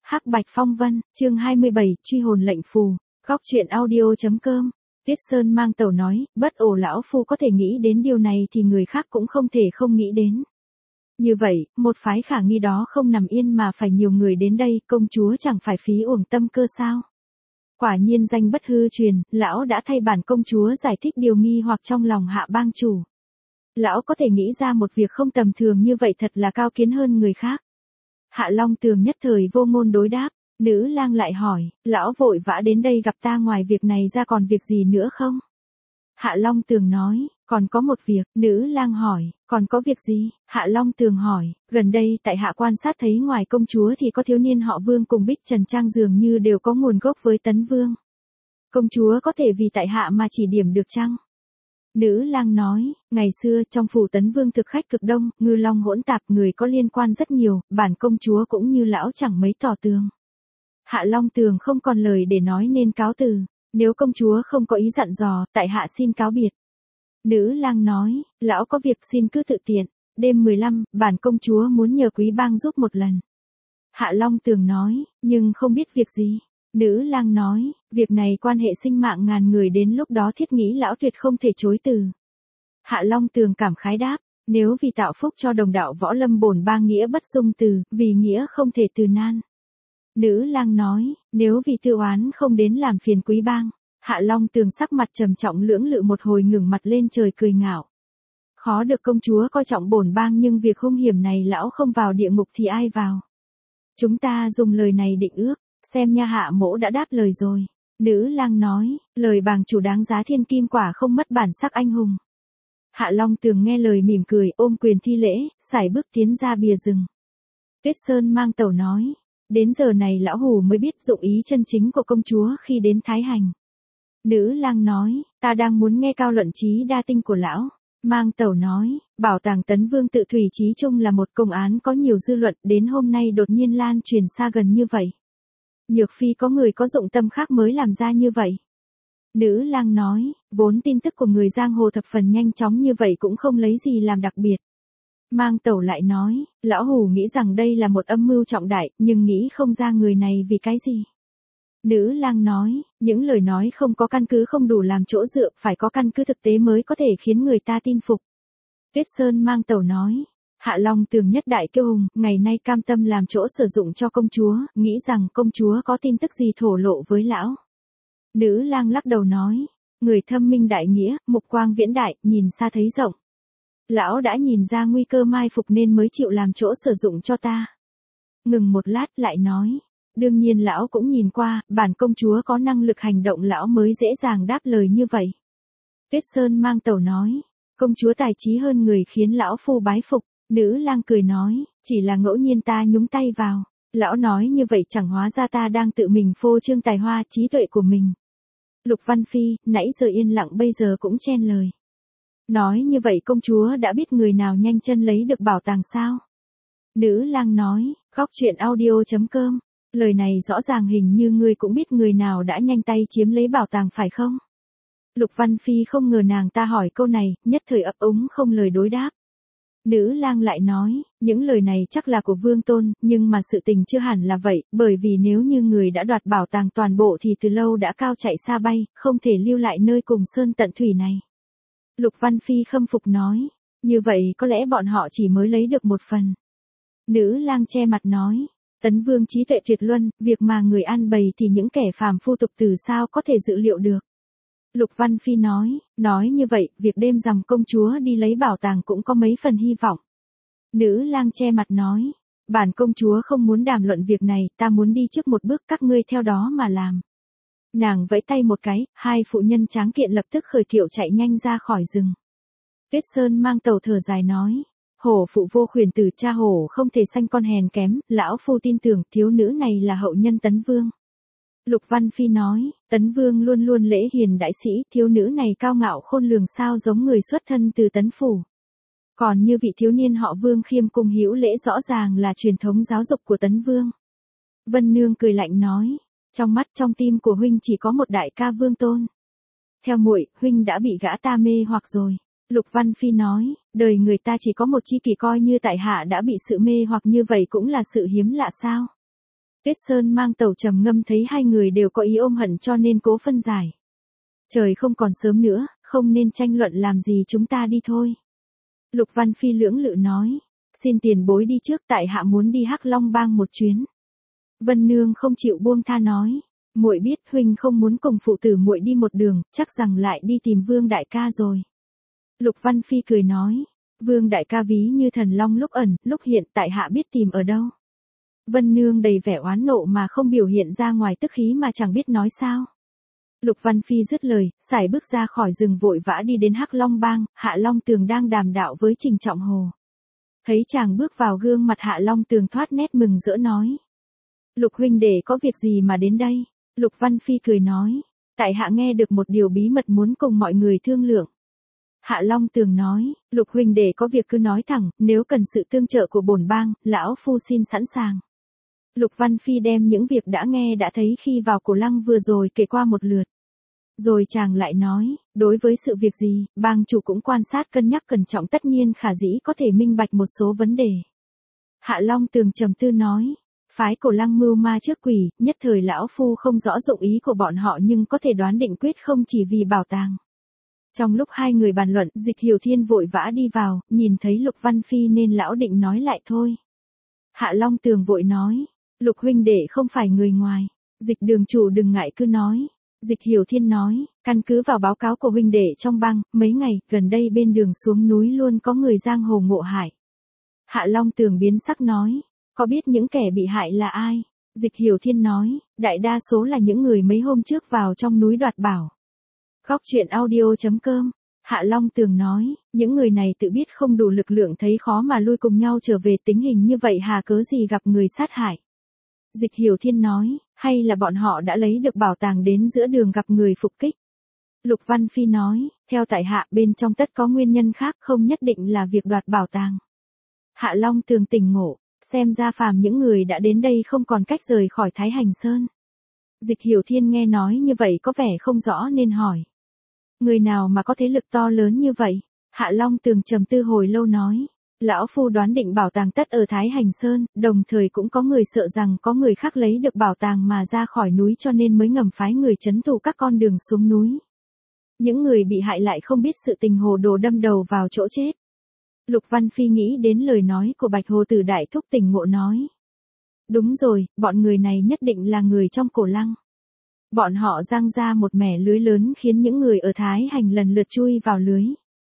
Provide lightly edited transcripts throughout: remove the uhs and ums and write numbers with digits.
Hắc Bạch Phong Vân, chương 27, truy hồn lệnh phù, góc truyện audio.com. Tuyết Sơn Mang Tẩu nói, bất ổ lão phu có thể nghĩ đến điều này thì người khác cũng không thể không nghĩ đến. Như vậy, một phái khả nghi đó không nằm yên mà phải nhiều người đến đây, công chúa chẳng phải phí uổng tâm cơ sao? Quả nhiên danh bất hư truyền, lão đã thay bản công chúa giải thích điều nghi hoặc trong lòng Hạ bang chủ. Lão có thể nghĩ ra một việc không tầm thường như vậy thật là cao kiến hơn người khác. Hạ Long Tường nhất thời vô ngôn đối đáp, nữ lang lại hỏi, lão vội vã đến đây gặp ta ngoài việc này ra còn việc gì nữa không? Hạ Long Tường nói, còn có một việc, nữ lang hỏi, còn có việc gì? Hạ Long Tường hỏi, gần đây tại hạ quan sát thấy ngoài công chúa thì có thiếu niên họ Vương cùng Bích Trần Trang dường như đều có nguồn gốc với Tấn Vương. Công chúa có thể vì tại hạ mà chỉ điểm được chăng? Nữ lang nói, ngày xưa trong phủ Tấn Vương thực khách cực đông, ngư long hỗn tạp, người có liên quan rất nhiều, bản công chúa cũng như lão chẳng mấy tỏ tường. Hạ Long Tường không còn lời để nói nên cáo từ, nếu công chúa không có ý dặn dò, tại hạ xin cáo biệt. Nữ lang nói, lão có việc xin cứ tự tiện, đêm 15, bản công chúa muốn nhờ quý bang giúp một lần. Hạ Long Tường nói, nhưng không biết việc gì. Nữ lang nói, việc này quan hệ sinh mạng ngàn người, đến lúc đó thiết nghĩ lão tuyệt không thể chối từ. Hạ Long Tường cảm khái đáp, nếu vì tạo phúc cho đồng đạo võ lâm bổn bang nghĩa bất dung từ, vì nghĩa không thể từ nan. Nữ lang nói, nếu vì tư oán không đến làm phiền quý bang. Hạ Long Tường sắc mặt trầm trọng lưỡng lự một hồi, ngẩng mặt lên trời cười ngạo. Khó được công chúa coi trọng bổn bang, nhưng việc hung hiểm này lão không vào địa ngục thì ai vào? Chúng ta dùng lời này định ước, xem nha. Hạ mỗ đã đáp lời rồi. Nữ lang nói, lời bàng chủ đáng giá thiên kim, quả không mất bản sắc anh hùng. Hạ Long Tường nghe lời mỉm cười, ôm quyền thi lễ, sải bước tiến ra bìa rừng. Tuyết Sơn Mang Tẩu nói, đến giờ này lão hủ mới biết dụng ý chân chính của công chúa khi đến Thái Hành. Nữ lang nói, ta đang muốn nghe cao luận trí đa tinh của lão. Mang Tẩu nói, bảo tàng Tấn Vương tự thủy chí chung là một công án có nhiều dư luận, đến hôm nay đột nhiên lan truyền xa gần như vậy. Nhược phi có người có dụng tâm khác mới làm ra như vậy. Nữ lang nói, vốn tin tức của người giang hồ thập phần nhanh chóng như vậy cũng không lấy gì làm đặc biệt. Mang Tẩu lại nói, lão hủ nghĩ rằng đây là một âm mưu trọng đại, nhưng nghĩ không ra người này vì cái gì. Nữ lang nói, những lời nói không có căn cứ không đủ làm chỗ dựa, phải có căn cứ thực tế mới có thể khiến người ta tin phục. Tuyết Sơn Mang Tẩu nói, Hạ Long Tường nhất đại kiêu hùng, ngày nay cam tâm làm chỗ sử dụng cho công chúa, nghĩ rằng công chúa có tin tức gì thổ lộ với lão. Nữ lang lắc đầu nói, người thâm minh đại nghĩa, mục quang viễn đại, nhìn xa thấy rộng. Lão đã nhìn ra nguy cơ mai phục nên mới chịu làm chỗ sử dụng cho ta. Ngừng một lát lại nói, đương nhiên lão cũng nhìn qua, bản công chúa có năng lực hành động, lão mới dễ dàng đáp lời như vậy. Tuyết Sơn Mang Tẩu nói, công chúa tài trí hơn người khiến lão phu bái phục. Nữ lang cười nói, chỉ là ngẫu nhiên ta nhúng tay vào. Lão nói như vậy chẳng hóa ra ta đang tự mình phô trương tài hoa trí tuệ của mình. Lục Văn Phi, nãy giờ yên lặng bây giờ cũng chen lời. Nói như vậy công chúa đã biết người nào nhanh chân lấy được bảo tàng sao? Nữ lang nói, góc truyện audio.com. Lời này rõ ràng hình như ngươi cũng biết người nào đã nhanh tay chiếm lấy bảo tàng phải không? Lục Văn Phi không ngờ nàng ta hỏi câu này, nhất thời ấp úng không lời đối đáp. Nữ lang lại nói, những lời này chắc là của Vương Tôn, nhưng mà sự tình chưa hẳn là vậy, bởi vì nếu như người đã đoạt bảo tàng toàn bộ thì từ lâu đã cao chạy xa bay, không thể lưu lại nơi cùng sơn tận thủy này. Lục Văn Phi khâm phục nói, như vậy có lẽ bọn họ chỉ mới lấy được một phần. Nữ lang che mặt nói, Tấn Vương trí tuệ tuyệt luân, việc mà người ăn bày thì những kẻ phàm phu tục tử sao có thể dự liệu được. Lục Văn Phi nói như vậy, việc đêm rằm công chúa đi lấy bảo tàng cũng có mấy phần hy vọng. Nữ lang che mặt nói, bản công chúa không muốn đàm luận việc này, ta muốn đi trước một bước, các ngươi theo đó mà làm. Nàng vẫy tay một cái, hai phụ nhân tráng kiện lập tức khởi kiệu chạy nhanh ra khỏi rừng. Tuyết Sơn Mang Tẩu thở dài nói, hổ phụ vô khuyển tử, cha hổ không thể sanh con hèn kém, lão phu tin tưởng thiếu nữ này là hậu nhân Tấn Vương. Lục Văn Phi nói, Tấn Vương luôn luôn lễ hiền đại sĩ, thiếu nữ này cao ngạo khôn lường sao giống người xuất thân từ Tấn Phủ. Còn như vị thiếu niên họ Vương khiêm cung hữu lễ rõ ràng là truyền thống giáo dục của Tấn Vương. Vân Nương cười lạnh nói, trong mắt trong tim của huynh chỉ có một đại ca Vương Tôn. Theo muội, huynh đã bị gã ta mê hoặc rồi. Lục Văn Phi nói, đời người ta chỉ có một chi kỷ, coi như tại hạ đã bị sự mê hoặc như vậy cũng là sự hiếm lạ sao? Tuyết Sơn Mang Tẩu trầm ngâm thấy hai người đều có ý ôm hận cho nên cố phân giải. Trời không còn sớm nữa, không nên tranh luận làm gì, chúng ta đi thôi. Lục Văn Phi lưỡng lự nói. Xin tiền bối đi trước, tại hạ muốn đi Hắc Long Bang một chuyến. Vân Nương không chịu buông tha nói. Muội biết huynh không muốn cùng phụ tử muội đi một đường, chắc rằng lại đi tìm Vương đại ca rồi. Lục Văn Phi cười nói. Vương đại ca ví như thần long lúc ẩn, lúc hiện, tại hạ biết tìm ở đâu. Vân Nương đầy vẻ oán nộ mà không biểu hiện ra ngoài tức khí mà chẳng biết nói sao. Lục Văn Phi dứt lời, sải bước ra khỏi rừng vội vã đi đến Hắc Long Bang. Hạ Long Tường đang đàm đạo với Trình Trọng Hồ. Thấy chàng bước vào, gương mặt Hạ Long Tường thoát nét mừng rỡ nói. Lục huynh đệ có việc gì mà đến đây? Lục Văn Phi cười nói. Tại hạ nghe được một điều bí mật muốn cùng mọi người thương lượng. Hạ Long Tường nói. Lục huynh đệ có việc cứ nói thẳng, nếu cần sự tương trợ của bổn bang, lão phu xin sẵn sàng. Lục Văn Phi đem những việc đã nghe đã thấy khi vào Cổ Lăng vừa rồi kể qua một lượt. Rồi chàng lại nói, đối với sự việc gì, bang chủ cũng quan sát cân nhắc cẩn trọng, tất nhiên khả dĩ có thể minh bạch một số vấn đề. Hạ Long Tường trầm tư nói, phái Cổ Lăng mưu ma trước quỷ, nhất thời lão phu không rõ dụng ý của bọn họ nhưng có thể đoán định quyết không chỉ vì bảo tàng. Trong lúc hai người bàn luận, Dịch Hiểu Thiên vội vã đi vào, nhìn thấy Lục Văn Phi nên lão định nói lại thôi. Hạ Long Tường vội nói, Lục huynh đệ không phải người ngoài, Dịch đường chủ đừng ngại cứ nói. Dịch Hiểu Thiên nói, căn cứ vào báo cáo của huynh đệ trong bang, mấy ngày gần đây bên đường xuống núi luôn có người giang hồ ngộ hại. Hạ Long Tường biến sắc nói, có biết những kẻ bị hại là ai? Dịch Hiểu Thiên nói, đại đa số là những người mấy hôm trước vào trong núi đoạt bảo. Góc truyện audio.com. Hạ Long Tường nói, những người này tự biết không đủ lực lượng, thấy khó mà lui cùng nhau trở về, tình hình như vậy hà cớ gì gặp người sát hại. Dịch Hiểu Thiên nói, hay là bọn họ đã lấy được bảo tàng đến giữa đường gặp người phục kích. Lục Văn Phi nói, theo tại hạ bên trong tất có nguyên nhân khác, không nhất định là việc đoạt bảo tàng. Hạ Long Tường tỉnh ngộ, xem ra phàm những người đã đến đây không còn cách rời khỏi Thái Hành Sơn. Dịch Hiểu Thiên nghe nói như vậy có vẻ không rõ nên hỏi. Người nào mà có thế lực to lớn như vậy? Hạ Long Tường trầm tư hồi lâu nói. Lão phu đoán định bảo tàng tất ở Thái Hành Sơn, đồng thời cũng có người sợ rằng có người khác lấy được bảo tàng mà ra khỏi núi cho nên mới ngầm phái người trấn thủ các con đường xuống núi. Những người bị hại lại không biết sự tình, hồ đồ đâm đầu vào chỗ chết. Lục Văn Phi nghĩ đến lời nói của Bạch Hồ Tử đại thúc, tỉnh ngộ nói. Đúng rồi, bọn người này nhất định là người trong Cổ Lăng. Bọn họ giăng ra một mẻ lưới lớn khiến những người ở Thái Hành lần lượt chui vào lưới.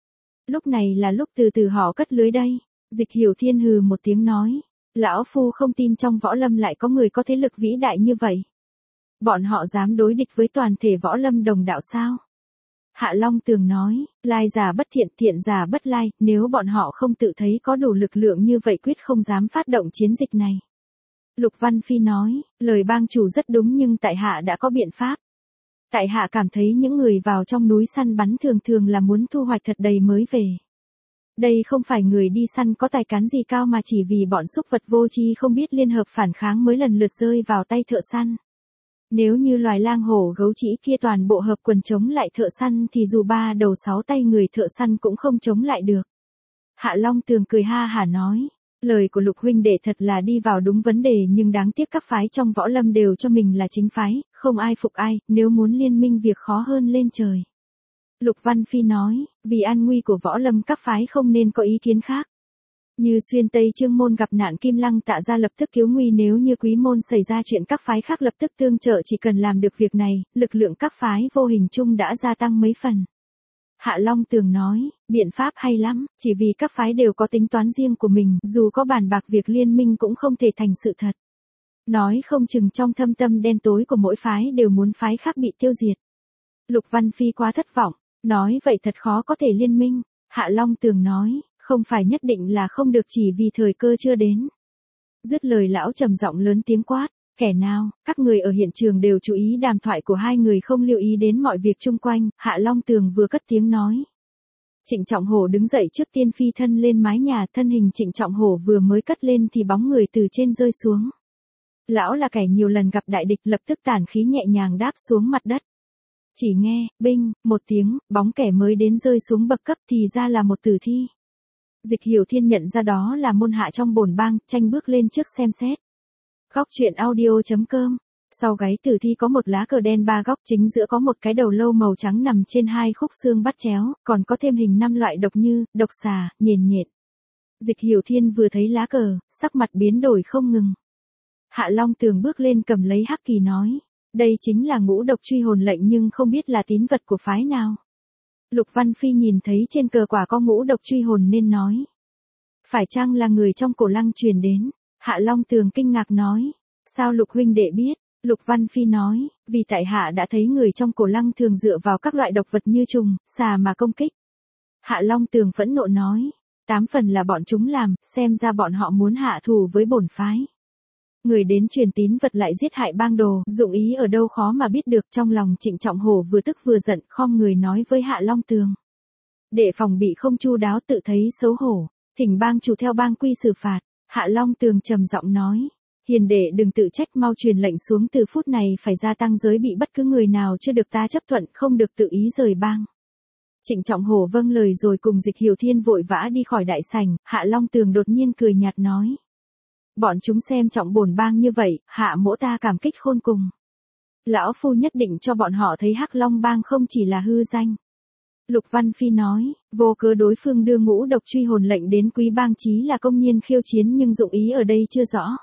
Lúc này là lúc từ từ họ cất lưới đây. Dịch Hiểu Thiên hừ một tiếng nói. Lão phu không tin trong võ lâm lại có người có thế lực vĩ đại như vậy. Bọn họ dám đối địch với toàn thể võ lâm đồng đạo sao? Hạ Long Tường nói, lai giả bất thiện, thiện giả bất lai, nếu bọn họ không tự thấy có đủ lực lượng như vậy quyết không dám phát động chiến dịch này. Lục Văn Phi nói, lời bang chủ rất đúng nhưng tại hạ đã có biện pháp. Tại hạ cảm thấy những người vào trong núi săn bắn thường thường là muốn thu hoạch thật đầy mới về. Đây không phải người đi săn có tài cán gì cao mà chỉ vì bọn súc vật vô tri không biết liên hợp phản kháng mới lần lượt rơi vào tay thợ săn. Nếu như loài lang hổ gấu trĩ kia toàn bộ hợp quần chống lại thợ săn thì dù 3 đầu 6 tay người thợ săn cũng không chống lại được. Hạ Long Tường cười ha hả nói. Lời của Lục huynh đệ thật là đi vào đúng vấn đề nhưng đáng tiếc các phái trong võ lâm đều cho mình là chính phái, không ai phục ai, nếu muốn liên minh việc khó hơn lên trời. Lục Văn Phi nói, vì an nguy của võ lâm các phái không nên có ý kiến khác. Như Xuyên Tây Chương môn gặp nạn Kim Lăng Tạ gia lập tức cứu nguy, nếu như Quý môn xảy ra chuyện các phái khác lập tức tương trợ, chỉ cần làm được việc này, lực lượng các phái vô hình chung đã gia tăng mấy phần. Hạ Long Tường nói, biện pháp hay lắm, chỉ vì các phái đều có tính toán riêng của mình, dù có bàn bạc việc liên minh cũng không thể thành sự thật. Nói không chừng trong thâm tâm đen tối của mỗi phái đều muốn phái khác bị tiêu diệt. Lục Văn Phi quá thất vọng, nói vậy thật khó có thể liên minh. Hạ Long Tường nói, không phải nhất định là không được, chỉ vì thời cơ chưa đến. Dứt lời lão trầm giọng lớn tiếng quát. Kẻ nào? Các người ở hiện trường đều chú ý đàm thoại của hai người, không lưu ý đến mọi việc chung quanh. Hạ Long Tường vừa cất tiếng nói. Trịnh Trọng Hổ đứng dậy trước tiên phi thân lên mái nhà, thân hình Trịnh Trọng Hổ vừa mới cất lên thì bóng người từ trên rơi xuống. Lão là kẻ nhiều lần gặp đại địch, lập tức tản khí nhẹ nhàng đáp xuống mặt đất. Chỉ nghe, binh, một tiếng, bóng kẻ mới đến rơi xuống bậc cấp thì ra là một tử thi. Dịch Hiểu Thiên nhận ra đó là môn hạ trong bổn bang, tranh bước lên trước xem xét. Góc truyện audio.com. Sau gáy tử thi có một lá cờ đen ba góc, chính giữa có một cái đầu lâu màu trắng nằm trên hai khúc xương bắt chéo, còn có thêm hình 5 loại độc như độc xà, nhện nhện. Dịch Hiểu Thiên vừa thấy lá cờ, sắc mặt biến đổi không ngừng. Hạ Long Tường bước lên cầm lấy hắc kỳ nói, đây chính là ngũ độc truy hồn lệnh nhưng không biết là tín vật của phái nào. Lục Văn Phi nhìn thấy trên cờ quả có ngũ độc truy hồn nên nói, phải chăng là người trong cổ lăng truyền đến? Hạ Long Tường kinh ngạc nói, sao Lục huynh đệ biết? Lục Văn Phi nói, vì tại hạ đã thấy người trong cổ lăng thường dựa vào các loại độc vật như trùng, xà mà công kích. Hạ Long Tường phẫn nộ nói, 8 phần là bọn chúng làm, xem ra bọn họ muốn hạ thù với bổn phái. Người đến truyền tín vật lại giết hại bang đồ, dụng ý ở đâu khó mà biết được. Trong lòng Trịnh Trọng Hổ vừa tức vừa giận, khom người nói với Hạ Long Tường, để phòng bị không chu đáo tự thấy xấu hổ, thỉnh bang chủ theo bang quy xử phạt. Hạ Long Tường trầm giọng nói, hiền đệ đừng tự trách, mau truyền lệnh xuống, từ phút này phải gia tăng giới bị, bất cứ người nào chưa được ta chấp thuận không được tự ý rời bang. Trịnh Trọng Hổ vâng lời rồi cùng Dịch Hiểu Thiên vội vã đi khỏi đại sảnh. Hạ Long Tường đột nhiên cười nhạt nói, bọn chúng xem trọng bổn bang như vậy, hạ mỗ ta cảm kích khôn cùng. Lão phu nhất định cho bọn họ thấy Hắc Long bang không chỉ là hư danh. Lục Văn Phi nói, vô cớ đối phương đưa ngũ độc truy hồn lệnh đến quý bang chí là công nhiên khiêu chiến, nhưng dụng ý ở đây chưa rõ.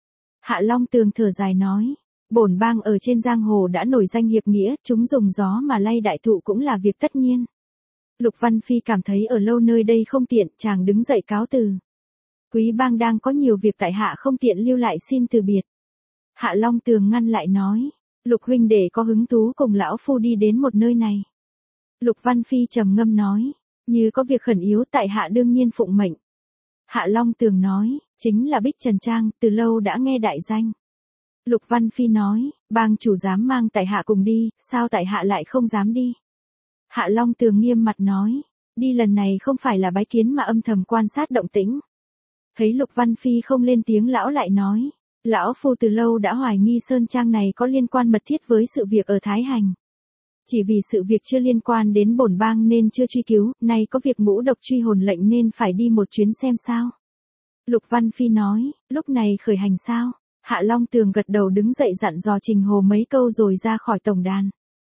Hạ Long Tường thở dài nói, bổn bang ở trên giang hồ đã nổi danh hiệp nghĩa, chúng dùng gió mà lay đại thụ cũng là việc tất nhiên. Lục Văn Phi cảm thấy ở lâu nơi đây không tiện, chàng đứng dậy cáo từ. Quý bang đang có nhiều việc, tại hạ không tiện lưu lại, xin từ biệt. Hạ Long Tường ngăn lại nói, Lục huynh đệ có hứng thú cùng lão phu đi đến một nơi này. Lục Văn Phi trầm ngâm nói, như có việc khẩn yếu tại hạ đương nhiên phụng mệnh. Hạ Long Tường nói, chính là Bích Trần Trang, từ lâu đã nghe đại danh. Lục Văn Phi nói, bang chủ dám mang tại hạ cùng đi, sao tại hạ lại không dám đi? Hạ Long Tường nghiêm mặt nói, đi lần này không phải là bái kiến mà âm thầm quan sát động tĩnh. Thấy Lục Văn Phi không lên tiếng, lão lại nói, lão phu từ lâu đã hoài nghi Sơn Trang này có liên quan mật thiết với sự việc ở Thái Hành. Chỉ vì sự việc chưa liên quan đến bổn bang nên chưa truy cứu, nay có việc ngũ độc truy hồn lệnh nên phải đi một chuyến xem sao. Lục Văn Phi nói, lúc này khởi hành sao? Hạ Long Tường gật đầu đứng dậy dặn dò Trình Hồ mấy câu rồi ra khỏi tổng đàn.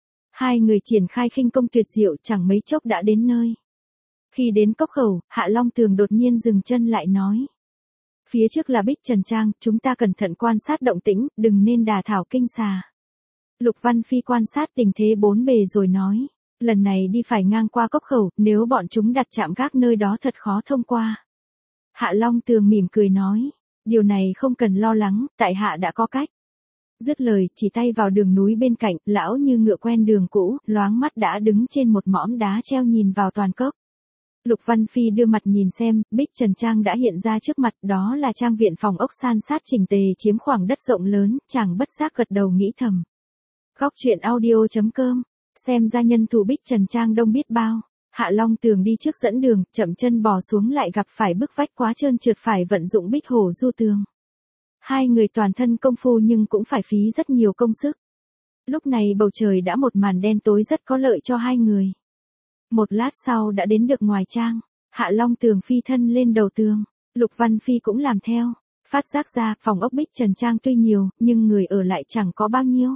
Hai người triển khai khinh công tuyệt diệu, chẳng mấy chốc đã đến nơi. Khi đến cốc khẩu, Hạ Long Tường đột nhiên dừng chân lại nói, phía trước là Bích Trần Trang, chúng ta cẩn thận quan sát động tĩnh, đừng nên đả thảo kinh xà. Lục Văn Phi quan sát tình thế bốn bề rồi nói, lần này đi phải ngang qua cốc khẩu, nếu bọn chúng đặt chạm gác nơi đó thật khó thông qua. Hạ Long Tường mỉm cười nói, điều này không cần lo lắng, tại hạ đã có cách. Dứt lời, chỉ tay vào đường núi bên cạnh, lão như ngựa quen đường cũ, loáng mắt đã đứng trên một mỏm đá treo nhìn vào toàn cốc. Lục Văn Phi đưa mặt nhìn xem, Bích Trần Trang đã hiện ra trước mặt, đó là trang viện phòng ốc san sát chỉnh tề chiếm khoảng đất rộng lớn, chàng bất giác gật đầu nghĩ thầm. Góc truyện audio.com, xem ra nhân thủ Bích Trần Trang đông biết bao. Hạ Long Tường đi trước dẫn đường, chậm chân bò xuống lại gặp phải bức vách quá trơn trượt, phải vận dụng bích hổ du tường. Hai người toàn thân công phu nhưng cũng phải phí rất nhiều công sức. Lúc này bầu trời đã một màn đen tối rất có lợi cho hai người. Một lát sau đã đến được ngoài trang, Hạ Long Tường phi thân lên đầu tường, Lục Văn Phi cũng làm theo, phát giác ra phòng ốc Bích Trần Trang tuy nhiều, nhưng người ở lại chẳng có bao nhiêu.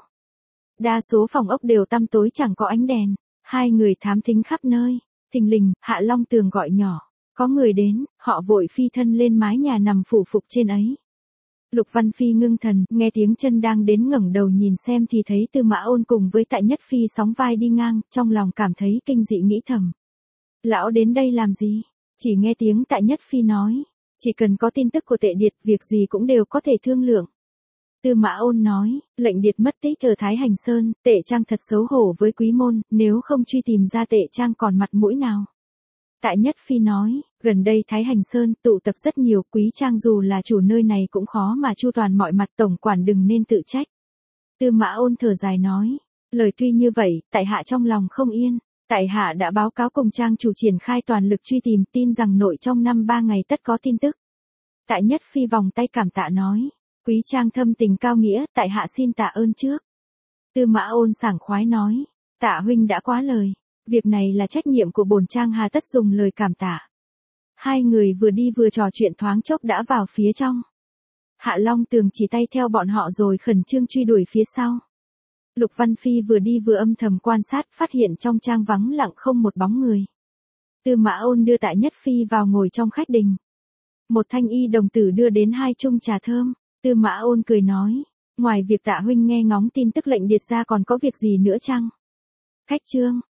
Đa số phòng ốc đều tăm tối chẳng có ánh đèn, hai người thám thính khắp nơi, thình lình, Hạ Long Tường gọi nhỏ, có người đến, họ vội phi thân lên mái nhà nằm phủ phục trên ấy. Lục Văn Phi ngưng thần, nghe tiếng chân đang đến ngẩng đầu nhìn xem thì thấy Tư Mã Ôn cùng với Tại Nhất Phi sóng vai đi ngang, trong lòng cảm thấy kinh dị nghĩ thầm. Lão đến đây làm gì? Chỉ nghe tiếng Tại Nhất Phi nói, chỉ cần có tin tức của Tệ Điệt, việc gì cũng đều có thể thương lượng. Tư Mã Ôn nói, lệnh Điệt mất tích ở Thái Hành Sơn, Tệ Trang thật xấu hổ với quý môn, nếu không truy tìm ra Tệ Trang còn mặt mũi nào. Tại Nhất Phi nói, gần đây Thái Hành Sơn tụ tập rất nhiều, Quý Trang dù là chủ nơi này cũng khó mà chu toàn mọi mặt, tổng quản đừng nên tự trách. Tư Mã Ôn thở dài nói, lời tuy như vậy, tại hạ trong lòng không yên, tại hạ đã báo cáo cùng Trang chủ triển khai toàn lực truy tìm, tin rằng nội trong 5-3 ngày tất có tin tức. Tại Nhất Phi vòng tay cảm tạ nói, Quý Trang thâm tình cao nghĩa, tại hạ xin tạ ơn trước. Tư Mã Ôn sảng khoái nói, tạ huynh đã quá lời. Việc này là trách nhiệm của bổn Trang, hà tất dùng lời cảm tạ. Hai người vừa đi vừa trò chuyện thoáng chốc đã vào phía trong. Hạ Long Tường chỉ tay theo bọn họ rồi khẩn trương truy đuổi phía sau. Lục Văn Phi vừa đi vừa âm thầm quan sát, phát hiện trong trang vắng lặng không một bóng người. Tư Mã Ôn đưa Tạ Nhất Phi vào ngồi trong khách đình. Một thanh y đồng tử đưa đến 2 chung trà thơm. Tư Mã Ôn cười nói, ngoài việc Tạ huynh nghe ngóng tin tức lệnh điệt ra còn có việc gì nữa chăng? Khách Trương,